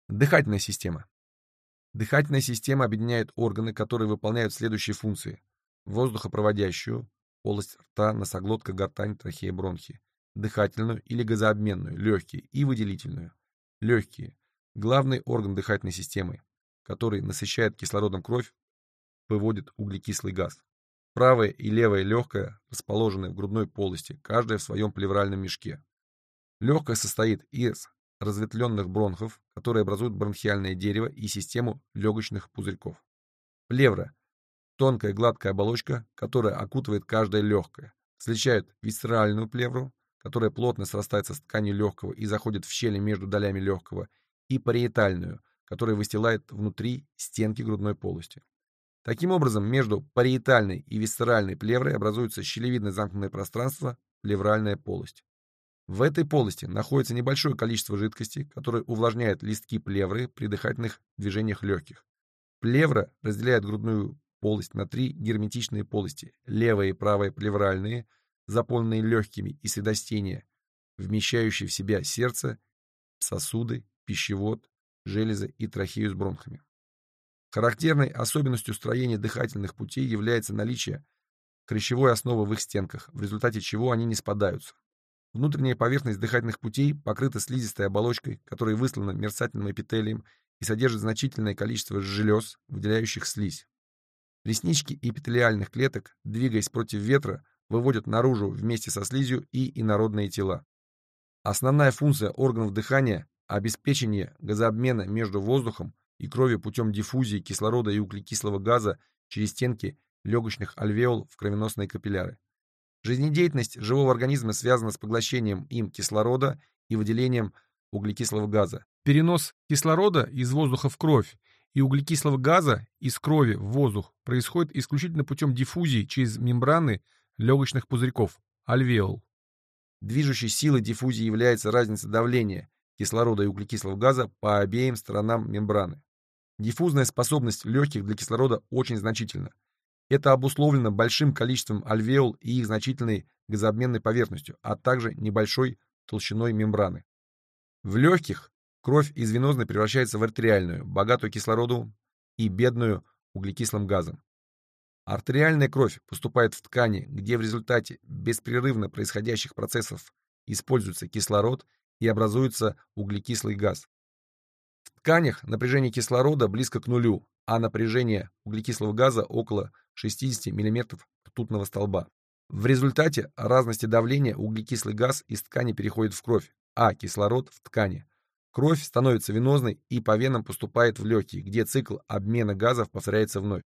Дыхательная система. Дыхательная система объединяет органы, которые выполняют следующие функции: воздухопроводящую — полость рта, носоглотка, гортань, трахея, бронхи; дыхательную или газообменную — легкие; и выделительную — легкие. Главный орган дыхательной системы, который насыщает кислородом кровь, выводит углекислый газ. Правое и левое легкое расположены в грудной полости, каждое в своем плевральном мешке. Легкое состоит из разветвленных бронхов, которые образуют бронхиальное дерево и систему легочных пузырьков. Плевра — тонкая гладкая оболочка, которая окутывает каждое легкое. Различают висцеральную плевру, которая плотно срастается с тканью легкого и заходит в щели между долями легкого, и париетальную, которая выстилает внутри стенки грудной полости. Таким образом, между париетальной и висцеральной плеврой образуется щелевидное замкнутое пространство — плевральная полость. В этой полости находится небольшое количество жидкости, которое увлажняет листки плевры при дыхательных движениях легких. Плевра разделяет грудную полость на три герметичные полости: левая и правая плевральные, заполненные легкими, и средостения, вмещающие в себя сердце, сосуды, пищевод, железы и трахею с бронхами. Характерной особенностью строения дыхательных путей является наличие хрящевой основы в их стенках, в результате чего они не спадаются. Внутренняя поверхность дыхательных путей покрыта слизистой оболочкой, которая выслана мерцательным эпителием и содержит значительное количество желез, выделяющих слизь. Реснички эпителиальных клеток, двигаясь против ветра, выводят наружу вместе со слизью и инородные тела. Основная функция органов дыхания — обеспечение газообмена между воздухом и кровью путем диффузии кислорода и углекислого газа через стенки легочных альвеол в кровеносные капилляры. Жизнедеятельность живого организма связана с поглощением им кислорода и выделением углекислого газа. Перенос кислорода из воздуха в кровь и углекислого газа из крови в воздух происходит исключительно путем диффузии через мембраны легочных пузырьков — альвеол. Движущей силой диффузии является разница давления кислорода и углекислого газа по обеим сторонам мембраны. Диффузная способность легких для кислорода очень значительна. Это обусловлено большим количеством альвеол и их значительной газообменной поверхностью, а также небольшой толщиной мембраны. В легких кровь из венозной превращается в артериальную, богатую кислородом и бедную углекислым газом. Артериальная кровь поступает в ткани, где в результате беспрерывно происходящих процессов используется кислород и образуется углекислый газ. В тканях напряжение кислорода близко к нулю, а напряжение углекислого газа около 60 мм ртутного столба. В результате разности давления углекислый газ из ткани переходит в кровь, а кислород — в ткани. Кровь становится венозной и по венам поступает в легкие, где цикл обмена газов повторяется вновь.